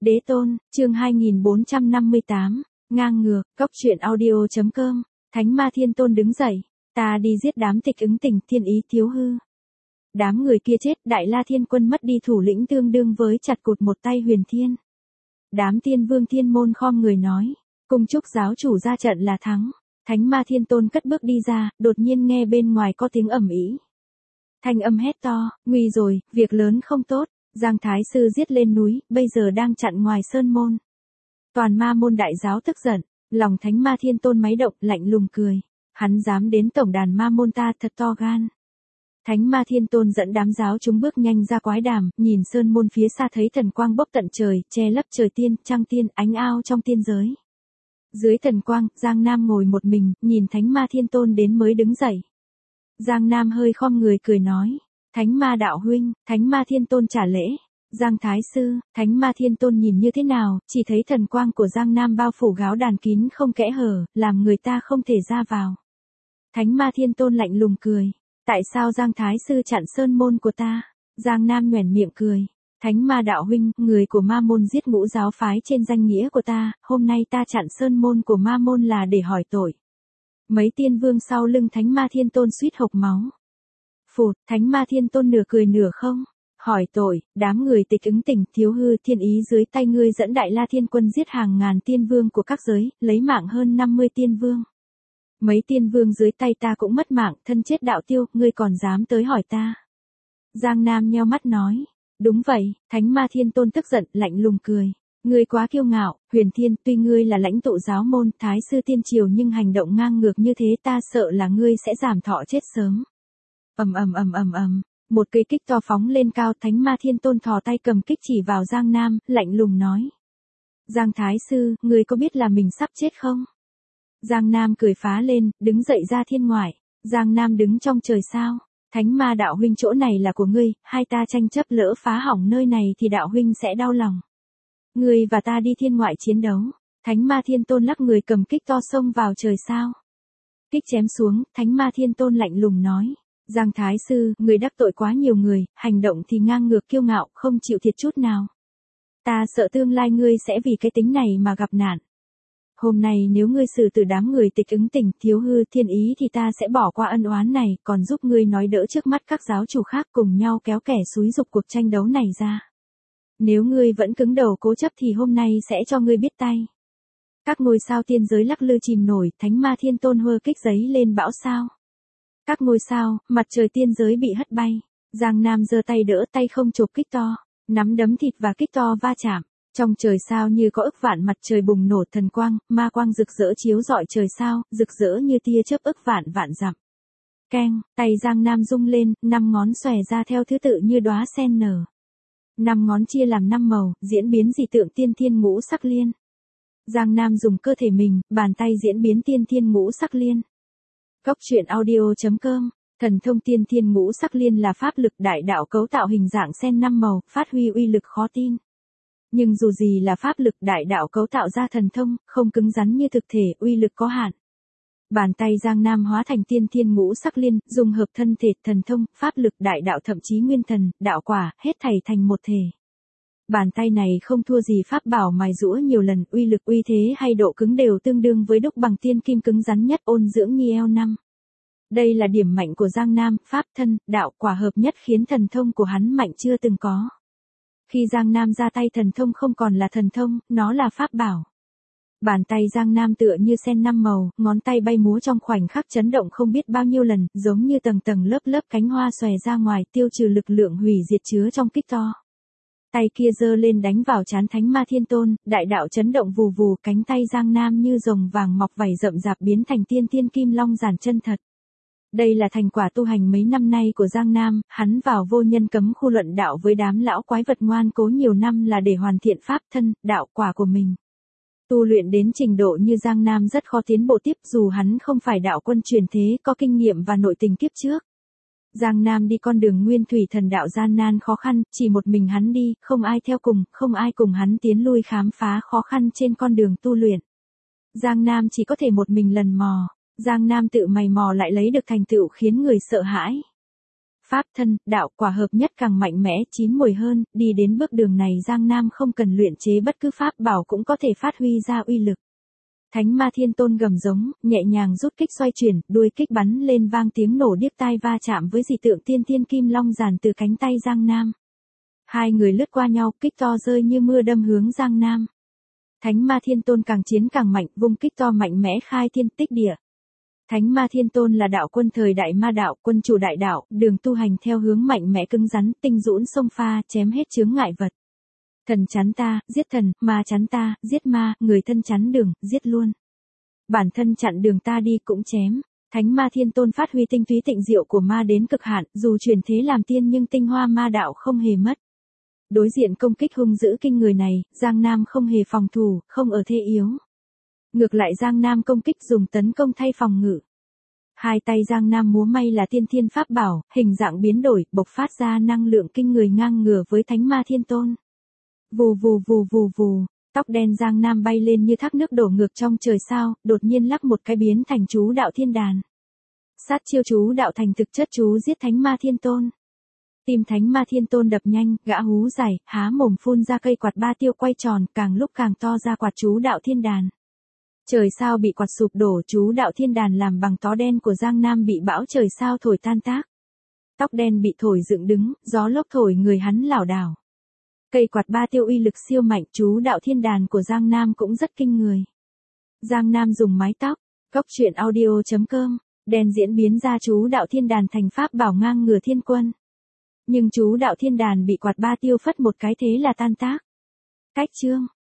Đế tôn, chương 2458, ngang ngược, cóc truyện audio.com, Thánh Ma Thiên Tôn đứng dậy, ta đi giết đám tịch ứng tình thiên ý thiếu hư. Đám người kia chết, Đại La Thiên Quân mất đi thủ lĩnh tương đương với chặt cụt một tay Huyền Thiên. Đám tiên vương thiên môn khom người nói, cung chúc giáo chủ ra trận là thắng. Thánh Ma Thiên Tôn cất bước đi ra, đột nhiên nghe bên ngoài có tiếng ầm ĩ. Thanh âm hét to, nguy rồi, việc lớn không tốt. Giang Thái Sư giết lên núi, bây giờ đang chặn ngoài sơn môn. Toàn ma môn đại giáo tức giận, lòng Thánh Ma Thiên Tôn máy động, lạnh lùng cười. Hắn dám đến tổng đàn ma môn ta, thật to gan. Thánh Ma Thiên Tôn dẫn đám giáo chúng bước nhanh ra quái đàm, nhìn sơn môn phía xa thấy thần quang bốc tận trời, che lấp trời tiên, trăng tiên, ánh ao trong tiên giới. Dưới thần quang, Giang Nam ngồi một mình, nhìn Thánh Ma Thiên Tôn đến mới đứng dậy. Giang Nam hơi khom người cười nói. Thánh Ma đạo huynh, Thánh Ma Thiên Tôn trả lễ. Giang Thái Sư, Thánh Ma Thiên Tôn nhìn như thế nào, chỉ thấy thần quang của Giang Nam bao phủ gáo đàn kín không kẽ hở, làm người ta không thể ra vào. Thánh Ma Thiên Tôn lạnh lùng cười. Tại sao Giang Thái Sư chặn sơn môn của ta? Giang Nam nhoẻn miệng cười. Thánh Ma đạo huynh, người của ma môn giết ngũ giáo phái trên danh nghĩa của ta, hôm nay ta chặn sơn môn của ma môn là để hỏi tội. Mấy tiên vương sau lưng Thánh Ma Thiên Tôn suýt hộc máu. Phụt, Thánh Ma Thiên Tôn nửa cười nửa không. Hỏi tội, đám người tịch ứng tình thiếu hư thiên ý dưới tay ngươi dẫn Đại La Thiên Quân giết hàng ngàn tiên vương của các giới, lấy mạng hơn 50 tiên vương. Mấy tiên vương dưới tay ta cũng mất mạng, thân chết đạo tiêu, ngươi còn dám tới hỏi ta. Giang Nam nheo mắt nói. Đúng vậy, Thánh Ma Thiên Tôn tức giận, lạnh lùng cười. Ngươi quá kiêu ngạo, Huyền Thiên, tuy ngươi là lãnh tụ giáo môn, Thái Sư tiên triều nhưng hành động ngang ngược như thế ta sợ là ngươi sẽ giảm thọ chết sớm. Một cây kích to phóng lên cao, Thánh Ma Thiên Tôn thò tay cầm kích chỉ vào Giang Nam, lạnh lùng nói. Giang Thái Sư, ngươi có biết là mình sắp chết không? Giang Nam cười phá lên, đứng dậy ra thiên ngoại. Giang Nam đứng trong trời sao? Thánh Ma đạo huynh chỗ này là của ngươi, hai ta tranh chấp lỡ phá hỏng nơi này thì đạo huynh sẽ đau lòng. Ngươi và ta đi thiên ngoại chiến đấu. Thánh Ma Thiên Tôn lắc người cầm kích to xông vào trời sao. Kích chém xuống, Thánh Ma Thiên Tôn lạnh lùng nói. Giang Thái Sư, người đắc tội quá nhiều người, hành động thì ngang ngược kiêu ngạo, không chịu thiệt chút nào. Ta sợ tương lai ngươi sẽ vì cái tính này mà gặp nạn. Hôm nay nếu ngươi xử tử đám người tịch ứng tình thiếu hư thiên ý thì ta sẽ bỏ qua ân oán này, còn giúp ngươi nói đỡ trước mắt các giáo chủ khác cùng nhau kéo kẻ xúi dục cuộc tranh đấu này ra. Nếu ngươi vẫn cứng đầu cố chấp thì hôm nay sẽ cho ngươi biết tay. Các ngôi sao tiên giới lắc lư chìm nổi, Thánh Ma Thiên Tôn hơ kích giấy lên bão sao. Các ngôi sao, mặt trời tiên giới bị hất bay. Giang Nam giơ tay đỡ, tay không chộp kích to, nắm đấm thịt và kích to va chạm. Trong trời sao như có ức vạn mặt trời bùng nổ thần quang, ma quang rực rỡ chiếu rọi trời sao, rực rỡ như tia chớp ức vạn vạn dặm. Keng, tay Giang Nam rung lên, 5 ngón xòe ra theo thứ tự như đóa sen nở. 5 ngón chia làm 5 màu, diễn biến dị tượng tiên thiên ngũ sắc liên. Giang Nam dùng cơ thể mình, bàn tay diễn biến tiên thiên ngũ sắc liên. Cóc truyện audio.com, thần thông tiên thiên ngũ sắc liên là pháp lực đại đạo cấu tạo hình dạng sen 5 màu, phát huy uy lực khó tin. Nhưng dù gì là pháp lực đại đạo cấu tạo ra thần thông, không cứng rắn như thực thể, uy lực có hạn. Bàn tay Giang Nam hóa thành tiên thiên ngũ sắc liên, dùng hợp thân thể, thần thông, pháp lực đại đạo thậm chí nguyên thần, đạo quả, hết thảy thành một thể. Bàn tay này không thua gì pháp bảo mài giũa nhiều lần, uy lực uy thế hay độ cứng đều tương đương với đúc bằng tiên kim cứng rắn nhất ôn dưỡng như eo năm. Đây là điểm mạnh của Giang Nam, pháp thân, đạo quả hợp nhất khiến thần thông của hắn mạnh chưa từng có. Khi Giang Nam ra tay thần thông không còn là thần thông, nó là pháp bảo. Bàn tay Giang Nam tựa như sen 5 màu, ngón tay bay múa trong khoảnh khắc chấn động không biết bao nhiêu lần, giống như tầng tầng lớp lớp cánh hoa xòe ra ngoài tiêu trừ lực lượng hủy diệt chứa trong kích to. Tay kia giơ lên đánh vào trán Thánh Ma Thiên Tôn, đại đạo chấn động vù vù, cánh tay Giang Nam như rồng vàng mọc vảy rậm rạp biến thành tiên thiên kim long giản chân thật. Đây là thành quả tu hành mấy năm nay của Giang Nam, hắn vào vô nhân cấm khu luận đạo với đám lão quái vật ngoan cố nhiều năm là để hoàn thiện pháp thân, đạo quả của mình. Tu luyện đến trình độ như Giang Nam rất khó tiến bộ tiếp dù hắn không phải đạo quân truyền thế có kinh nghiệm và nội tình kiếp trước. Giang Nam đi con đường nguyên thủy thần đạo gian nan khó khăn, chỉ một mình hắn đi, không ai theo cùng, không ai cùng hắn tiến lui khám phá khó khăn trên con đường tu luyện. Giang Nam chỉ có thể một mình lần mò. Giang Nam tự mày mò lại lấy được thành tựu khiến người sợ hãi. Pháp thân, đạo quả hợp nhất càng mạnh mẽ chín mùi hơn, đi đến bước đường này Giang Nam không cần luyện chế bất cứ pháp bảo cũng có thể phát huy ra uy lực. Thánh Ma Thiên Tôn gầm giống, nhẹ nhàng rút kích xoay chuyển, đuôi kích bắn lên vang tiếng nổ điếc tai va chạm với dị tượng tiên thiên kim long giàn từ cánh tay Giang Nam. Hai người lướt qua nhau, kích to rơi như mưa đâm hướng Giang Nam. Thánh Ma Thiên Tôn càng chiến càng mạnh, vung kích to mạnh mẽ khai thiên tích địa. Thánh Ma Thiên Tôn là đạo quân thời đại ma đạo, quân chủ đại đạo, đường tu hành theo hướng mạnh mẽ cứng rắn, tinh dũng xông pha, chém hết chướng ngại vật. Thần chắn ta, giết thần, ma chắn ta, giết ma, người thân chắn đường, giết luôn. Bản thân chặn đường ta đi cũng chém. Thánh Ma Thiên Tôn phát huy tinh túy tịnh diệu của ma đến cực hạn, dù chuyển thế làm tiên nhưng tinh hoa ma đạo không hề mất. Đối diện công kích hung dữ kinh người này, Giang Nam không hề phòng thủ, không ở thế yếu. Ngược lại Giang Nam công kích dùng tấn công thay phòng ngự. Hai tay Giang Nam múa may là tiên thiên pháp bảo, hình dạng biến đổi, bộc phát ra năng lượng kinh người ngang ngửa với Thánh Ma Thiên Tôn. Vù vù vù vù vù, tóc đen Giang Nam bay lên như thác nước đổ ngược trong trời sao, đột nhiên lắc một cái biến thành chú đạo thiên đàn. Sát chiêu chú đạo thành thực chất chú giết Thánh Ma Thiên Tôn. Tim Thánh Ma Thiên Tôn đập nhanh, gã hú dài, há mồm phun ra cây quạt ba tiêu quay tròn, càng lúc càng to ra quạt chú đạo thiên đàn. Trời sao bị quạt sụp đổ, chú đạo thiên đàn làm bằng tó đen của Giang Nam bị bão trời sao thổi tan tác. Tóc đen bị thổi dựng đứng, gió lốc thổi người hắn lảo đảo. Cây quạt ba tiêu uy lực siêu mạnh, chú đạo thiên đàn của Giang Nam cũng rất kinh người. Giang Nam dùng mái tóc, góc truyện audio.com, đèn diễn biến ra chú đạo thiên đàn thành pháp bảo ngang ngửa thiên quân. Nhưng chú đạo thiên đàn bị quạt ba tiêu phất một cái thế là tan tác. Cách chương